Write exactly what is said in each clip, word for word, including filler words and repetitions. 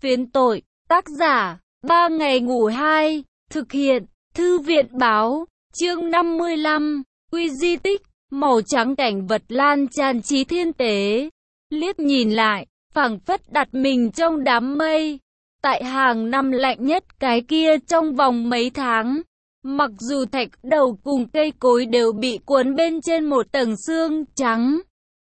Phiến tội, tác giả, ba ngày ngủ hai, thực hiện, thư viện báo, chương năm mươi lăm, quy di tích, màu trắng cảnh vật lan tràn trí thiên tế. Liếc nhìn lại, phảng phất đặt mình trong đám mây, tại hàng năm lạnh nhất cái kia trong vòng mấy tháng. Mặc dù thạch đầu cùng cây cối đều bị cuốn bên trên một tầng sương trắng.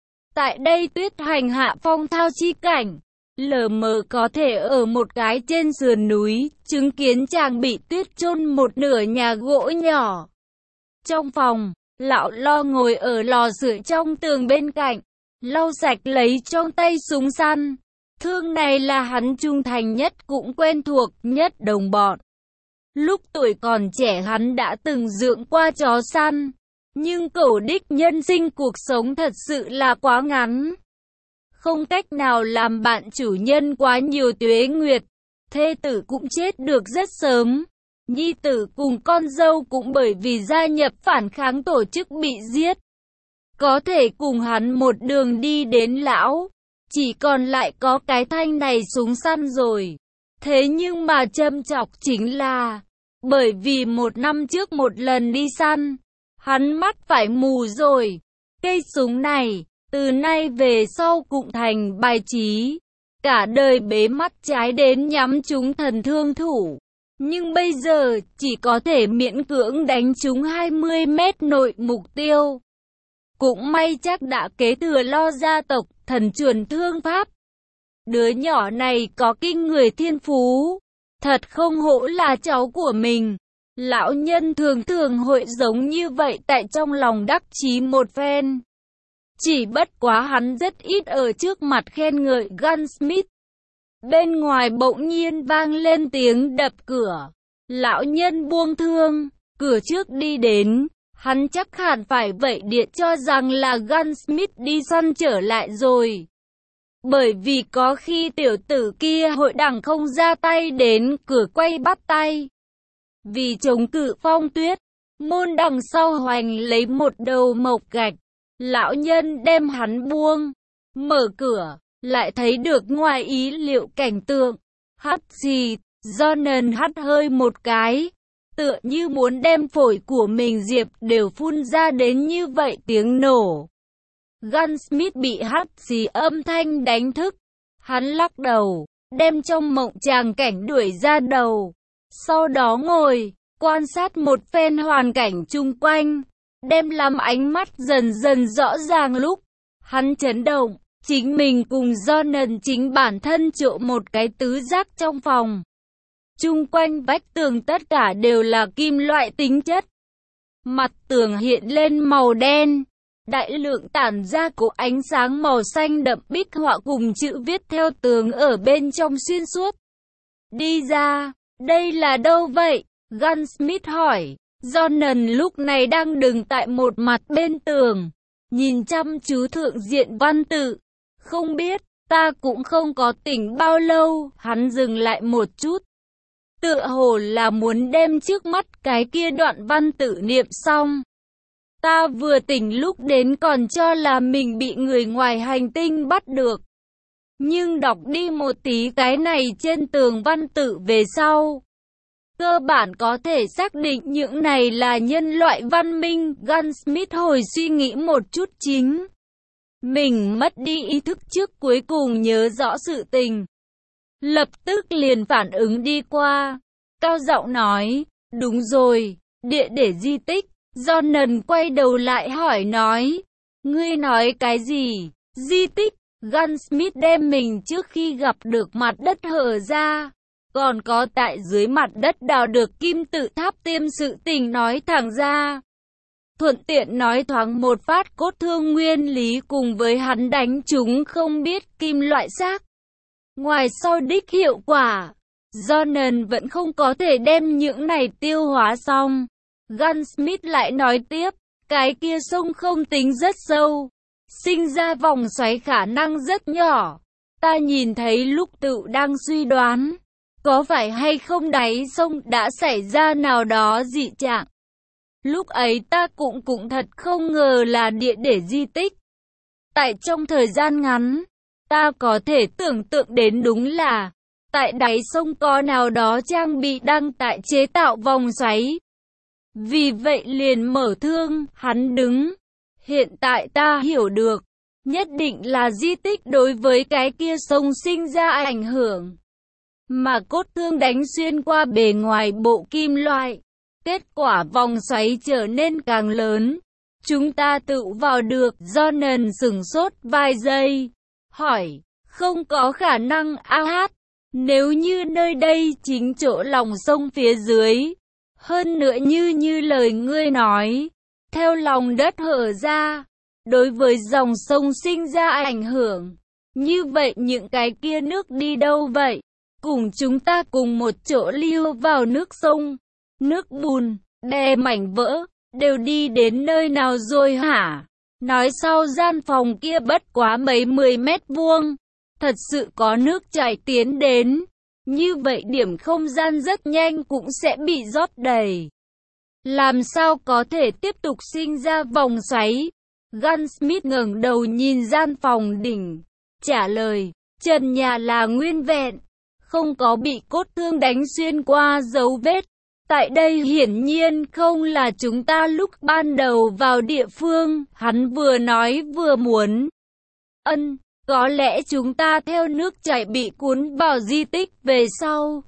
Tại đây tuyết hành hạ phong thao chi cảnh, lờ mờ có thể ở một cái trên sườn núi, chứng kiến chàng bị tuyết chôn một nửa nhà gỗ nhỏ. Trong phòng, lão lo ngồi ở lò sưởi trong tường bên cạnh, lau sạch lấy trong tay súng săn. Thương này là hắn trung thành nhất cũng quen thuộc nhất đồng bọn. Lúc tuổi còn trẻ hắn đã từng dưỡng qua chó săn, nhưng cẩu đích nhân sinh cuộc sống thật sự là quá ngắn. Không cách nào làm bạn chủ nhân quá nhiều tuế nguyệt, thê tử cũng chết được rất sớm. Nhi tử cùng con dâu cũng bởi vì gia nhập phản kháng tổ chức bị giết. Có thể cùng hắn một đường đi đến lão, chỉ còn lại có cái thanh này súng săn rồi. Thế nhưng mà châm chọc chính là, bởi vì một năm trước một lần đi săn, hắn mắt phải mù rồi. Cây súng này, từ nay về sau cũng thành bài trí. Cả đời bế mắt trái đến nhắm trúng thần thương thủ. Nhưng bây giờ, chỉ có thể miễn cưỡng đánh trúng hai mươi mét nội mục tiêu. Cũng may chắc đã kế thừa Lo gia tộc, thần truyền thương pháp. Đứa nhỏ này có kinh người thiên phú. Thật không hổ là cháu của mình. Lão nhân thường thường hội giống như vậy tại trong lòng đắc chí một phen. Chỉ bất quá hắn rất ít ở trước mặt khen ngợi Gunsmith. Bên ngoài bỗng nhiên vang lên tiếng đập cửa. Lão nhân buông thương, cửa trước đi đến. Hắn chắc hẳn phải vậy điện cho rằng là Gunsmith đi săn trở lại rồi. Bởi vì có khi tiểu tử kia hội đẳng không ra tay đến cửa quay bắt tay. Vì chống cự phong tuyết, môn đằng sau hoành lấy một đầu mộc gạch. Lão nhân đem hắn buông, mở cửa, lại thấy được ngoài ý liệu cảnh tượng. Hắt xì, Jonan hắt hơi một cái, tựa như muốn đem phổi của mình diệp đều phun ra đến như vậy tiếng nổ. Gunsmith bị hắt xì âm thanh đánh thức. Hắn lắc đầu, đem trong mộng tràng cảnh đuổi ra đầu. Sau đó ngồi, quan sát một phen hoàn cảnh chung quanh. Đem làm ánh mắt dần dần rõ ràng lúc. Hắn chấn động, chính mình cùng Jonan chính bản thân trộm một cái tứ giác trong phòng. Chung quanh vách tường tất cả đều là kim loại tính chất. Mặt tường hiện lên màu đen. Đại lượng tản ra của ánh sáng màu xanh đậm, bích họa cùng chữ viết theo tường ở bên trong xuyên suốt. Đi ra, đây là đâu vậy? Gunsmith hỏi. Jonan lúc này đang đứng tại một mặt bên tường, nhìn chăm chú thượng diện văn tự. Không biết, ta cũng không có tỉnh bao lâu. Hắn dừng lại một chút, tựa hồ là muốn đem trước mắt cái kia đoạn văn tự niệm xong. Ta vừa tỉnh lúc đến còn cho là mình bị người ngoài hành tinh bắt được. Nhưng đọc đi một tí cái này trên tường văn tự về sau, cơ bản có thể xác định những này là nhân loại văn minh. Gunsmith hồi suy nghĩ một chút chính. Mình mất đi ý thức trước cuối cùng nhớ rõ sự tình. Lập tức liền phản ứng đi qua. Cao giọng nói, đúng rồi, địa để di tích. Jonan quay đầu lại hỏi nói, ngươi nói cái gì? Di tích? Gunsmith đem mình trước khi gặp được mặt đất hở ra, còn có tại dưới mặt đất đào được kim tự tháp tiêm sự tình nói thẳng ra. Thuận tiện nói thoáng một phát cốt thương nguyên lý cùng với hắn đánh chúng không biết kim loại xác. Ngoài sau đích hiệu quả, Jonan vẫn không có thể đem những này tiêu hóa xong. Gunsmith lại nói tiếp, cái kia sông không tính rất sâu, sinh ra vòng xoáy khả năng rất nhỏ. Ta nhìn thấy lúc tự đang suy đoán, có phải hay không đáy sông đã xảy ra nào đó dị trạng. Lúc ấy ta cũng cũng thật không ngờ là địa để di tích. Tại trong thời gian ngắn, ta có thể tưởng tượng đến đúng là Tại đáy sông có nào đó trang bị đang tại chế tạo vòng xoáy. Vì vậy liền mở thương, hắn đứng. Hiện tại ta hiểu được, nhất định là di tích đối với cái kia sông sinh ra ảnh hưởng. Mà cốt thương đánh xuyên qua bề ngoài bộ kim loại. Kết quả vòng xoáy trở nên càng lớn. Chúng ta tự vào được. Jonan sửng sốt vài giây. Hỏi, không có khả năng a hát. Nếu như nơi đây chính chỗ lòng sông phía dưới. Hơn nữa như như lời ngươi nói. Theo lòng đất hở ra. Đối với dòng sông sinh ra ảnh hưởng. Như vậy những cái kia nước đi đâu vậy? Cùng chúng ta cùng một chỗ lưu vào nước sông. Nước bùn, đè mảnh vỡ, đều đi đến nơi nào rồi hả? Nói sau gian phòng kia bất quá mấy mười mét vuông. Thật sự có nước chảy tiến đến. Như vậy điểm không gian rất nhanh cũng sẽ bị rót đầy. Làm sao có thể tiếp tục sinh ra vòng xoáy? Gunsmith ngẩng đầu nhìn gian phòng đỉnh. Trả lời, trần nhà là nguyên vẹn. Không có bị cốt thương đánh xuyên qua dấu vết. Tại đây hiển nhiên không là chúng ta lúc ban đầu vào địa phương. Hắn vừa nói vừa muốn. Ân, có lẽ chúng ta theo nước chảy bị cuốn vào di tích về sau.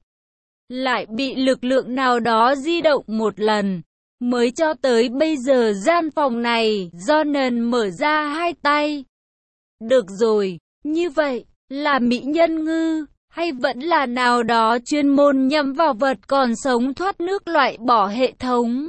Lại bị lực lượng nào đó di động một lần. Mới cho tới bây giờ gian phòng này, Jonan mở ra hai tay. Được rồi, như vậy, là mỹ nhân ngư, hay vẫn là nào đó chuyên môn nhắm vào vật còn sống thoát nước loại bỏ hệ thống?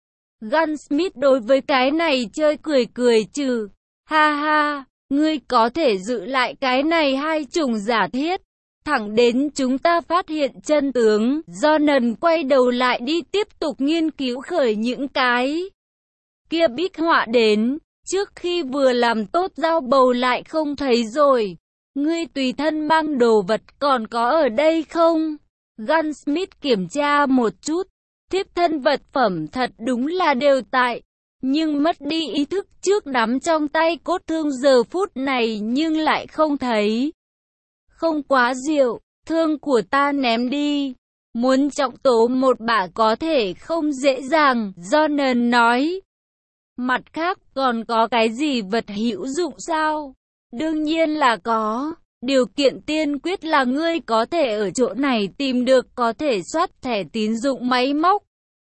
Gunsmith đối với cái này chơi cười cười trừ. Ha ha, ngươi có thể giữ lại cái này hai chủng giả thiết. Thẳng đến chúng ta phát hiện chân tướng, Jonan quay đầu lại đi tiếp tục nghiên cứu khởi những cái kia bích họa đến, trước khi vừa làm tốt dao bầu lại không thấy rồi. Ngươi tùy thân mang đồ vật còn có ở đây không? Gunsmith kiểm tra một chút, thiếp thân vật phẩm thật đúng là đều tại, nhưng mất đi ý thức trước nắm trong tay cốt thương giờ phút này nhưng lại không thấy. Không quá diệu, thương của ta ném đi. Muốn trọng tố một bả có thể không dễ dàng, Jonan nói. Mặt khác còn có cái gì vật hữu dụng sao? Đương nhiên là có. Điều kiện tiên quyết là ngươi có thể ở chỗ này tìm được có thể soát thẻ tín dụng máy móc.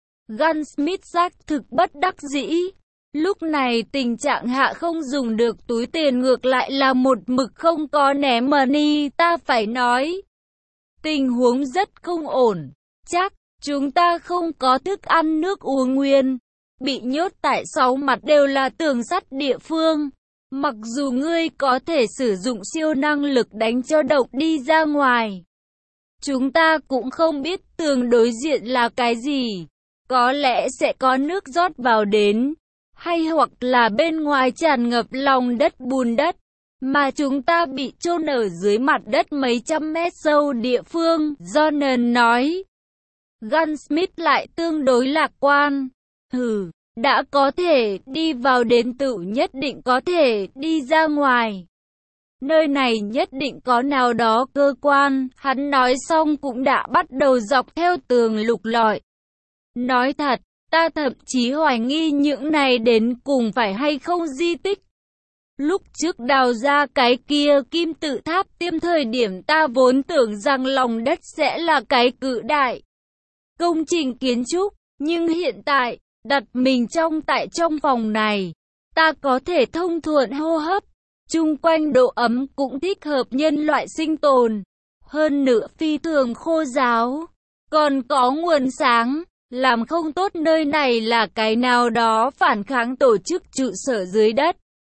Gunsmith xác thực bất đắc dĩ. Lúc này tình trạng hạ không dùng được túi tiền ngược lại là một mực không có ném money, ta phải nói. Tình huống rất không ổn. Chắc, chúng ta không có thức ăn nước uống nguyên. Bị nhốt tại sáu mặt đều là tường sắt địa phương. Mặc dù ngươi có thể sử dụng siêu năng lực đánh cho độc đi ra ngoài. Chúng ta cũng không biết tường đối diện là cái gì. Có lẽ sẽ có nước rót vào đến. Hay hoặc là bên ngoài tràn ngập lòng đất bùn đất, mà chúng ta bị chôn ở dưới mặt đất mấy trăm mét sâu địa phương, Jonan nói. Gunsmith lại tương đối lạc quan. Hừ, đã có thể đi vào đến tự nhất định có thể đi ra ngoài. Nơi này nhất định có nào đó cơ quan, hắn nói xong cũng đã bắt đầu dọc theo tường lục lọi. Nói thật, ta thậm chí hoài nghi những này đến cùng phải hay không di tích. Lúc trước đào ra cái kia kim tự tháp tiêm thời điểm ta vốn tưởng rằng lòng đất sẽ là cái cự đại công trình kiến trúc, nhưng hiện tại, đặt mình trong tại trong phòng này, ta có thể thông thuận hô hấp, chung quanh độ ấm cũng thích hợp nhân loại sinh tồn, hơn nữa phi thường khô ráo, còn có nguồn sáng. Làm không tốt nơi này là cái nào đó phản kháng tổ chức trụ sở dưới đất.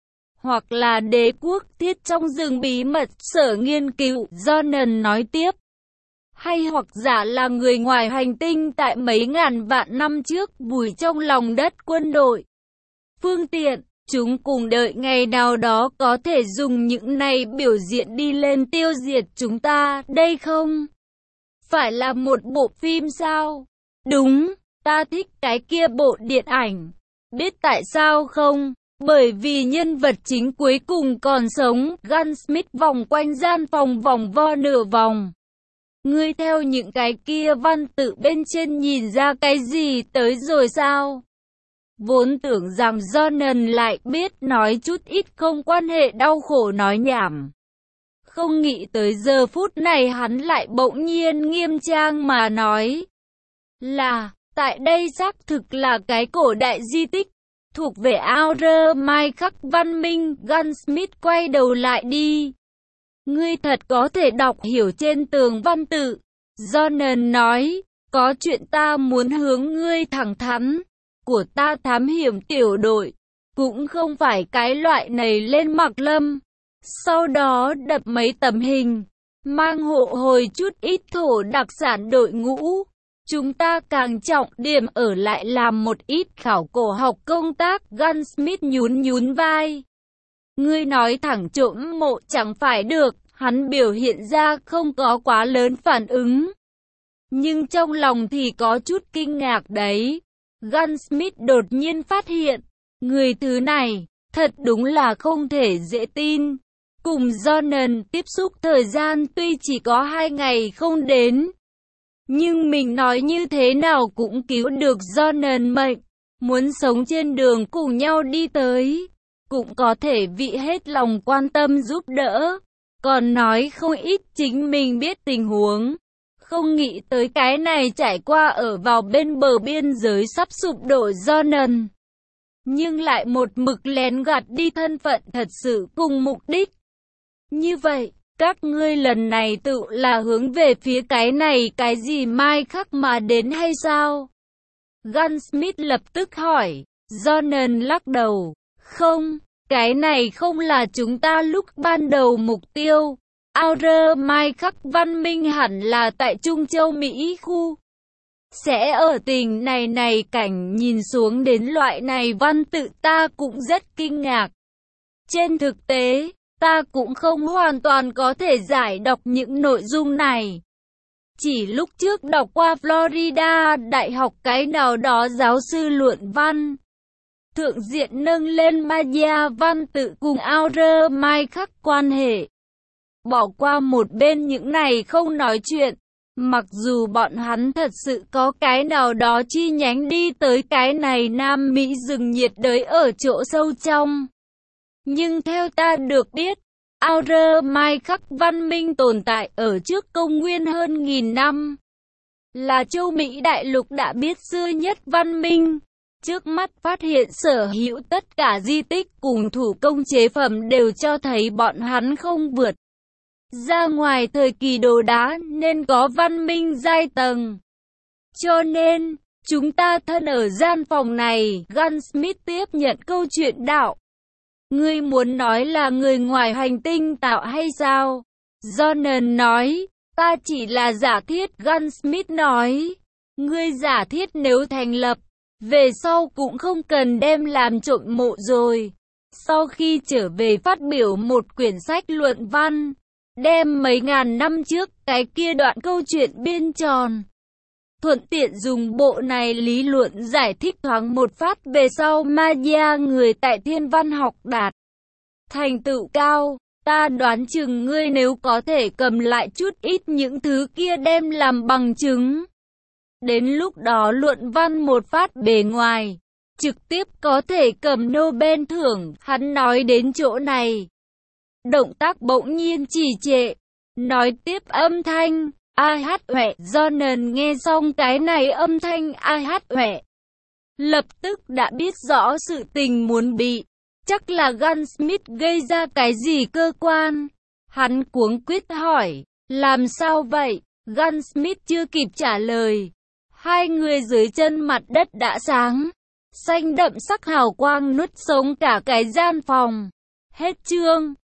Hoặc là đế quốc thiết trong rừng bí mật sở nghiên cứu, Jonan nói tiếp. Hay hoặc giả là người ngoài hành tinh tại mấy ngàn vạn năm trước vùi trong lòng đất quân đội. Phương tiện, chúng cùng đợi ngày nào đó có thể dùng những này biểu diễn đi lên tiêu diệt chúng ta, đây không? Phải là một bộ phim sao? Đúng, ta thích cái kia bộ điện ảnh. Biết tại sao không? Bởi vì nhân vật chính cuối cùng còn sống. Gunsmith vòng quanh gian phòng vòng vo nửa vòng. Ngươi theo những cái kia văn tự bên trên nhìn ra cái gì tới rồi sao? Vốn tưởng rằng Jonan lại biết nói chút ít không quan hệ đau khổ nói nhảm. Không nghĩ tới giờ phút này hắn lại bỗng nhiên nghiêm trang mà nói. Là, tại đây xác thực là cái cổ đại di tích, thuộc về Outer Mai khắc văn minh. Gunsmith quay đầu lại đi. Ngươi thật có thể đọc hiểu trên tường văn tự. Jonan nói, có chuyện ta muốn hướng ngươi thẳng thắn. Của ta thám hiểm tiểu đội, cũng không phải cái loại này lên mặc lâm. Sau đó đập mấy tấm hình, mang hộ hồi chút ít thổ đặc sản đội ngũ. Chúng ta càng trọng điểm ở lại làm một ít khảo cổ học công tác. Gunsmith nhún nhún vai. Ngươi nói thẳng trộm mộ chẳng phải được. Hắn biểu hiện ra không có quá lớn phản ứng, nhưng trong lòng thì có chút kinh ngạc đấy. Gunsmith đột nhiên phát hiện, người thứ này, thật đúng là không thể dễ tin. Cùng Jonan tiếp xúc thời gian tuy chỉ có hai ngày không đến, nhưng mình nói như thế nào cũng cứu được Jonan mệnh. Muốn sống trên đường cùng nhau đi tới, cũng có thể vị hết lòng quan tâm giúp đỡ. Còn nói không ít chính mình biết tình huống. Không nghĩ tới cái này trải qua ở vào bên bờ biên giới sắp sụp đổ Jonan, nhưng lại một mực lén gạt đi thân phận thật sự cùng mục đích. Như vậy, các ngươi lần này tự là hướng về phía cái này cái gì Mai khắc mà đến hay sao? Gunsmith lập tức hỏi. Jonan lắc đầu. Không, cái này không là chúng ta lúc ban đầu mục tiêu. Outer Mai khắc văn minh hẳn là tại Trung Châu Mỹ khu. Sẽ ở tỉnh này này cảnh nhìn xuống đến loại này văn tự ta cũng rất kinh ngạc. Trên thực tế, ta cũng không hoàn toàn có thể giải đọc những nội dung này. Chỉ lúc trước đọc qua Florida Đại học cái nào đó giáo sư luận văn. Thượng diện nâng lên Maya văn tự cùng Outer Mai khắc quan hệ. Bỏ qua một bên những này không nói chuyện. Mặc dù bọn hắn thật sự có cái nào đó chi nhánh đi tới cái này Nam Mỹ rừng nhiệt đới ở chỗ sâu trong. Nhưng theo ta được biết, Outer Mai khắc văn minh tồn tại ở trước công nguyên hơn nghìn năm. Là châu Mỹ đại lục đã biết xưa nhất văn minh. Trước mắt phát hiện sở hữu tất cả di tích cùng thủ công chế phẩm đều cho thấy bọn hắn không vượt ra ngoài thời kỳ đồ đá nên có văn minh giai tầng. Cho nên, chúng ta thân ở gian phòng này. Gunsmith tiếp nhận câu chuyện đạo. Ngươi muốn nói là người ngoài hành tinh tạo hay sao? Jonan nói, ta chỉ là giả thiết. Gunsmith nói, ngươi giả thiết nếu thành lập, về sau cũng không cần đem làm trộm mộ rồi. Sau khi trở về phát biểu một quyển sách luận văn, đem mấy ngàn năm trước cái kia đoạn câu chuyện biên tròn. Thuận tiện dùng bộ này lý luận giải thích thoáng một phát về sau Maya người tại thiên văn học đạt thành tựu cao. Ta đoán chừng ngươi nếu có thể cầm lại chút ít những thứ kia đem làm bằng chứng. Đến lúc đó luận văn một phát bề ngoài, trực tiếp có thể cầm Nobel thưởng. Hắn nói đến chỗ này, động tác bỗng nhiên trì trệ, nói tiếp âm thanh, a hát huệ. Jonan nghe xong cái này âm thanh a hát huệ, lập tức đã biết rõ sự tình muốn bị, chắc là Gunsmith gây ra cái gì cơ quan. Hắn cuống quýt hỏi, làm sao vậy? Gunsmith chưa kịp trả lời, hai người dưới chân mặt đất đã sáng, xanh đậm sắc hào quang nuốt sống cả cái gian phòng. Hết chương.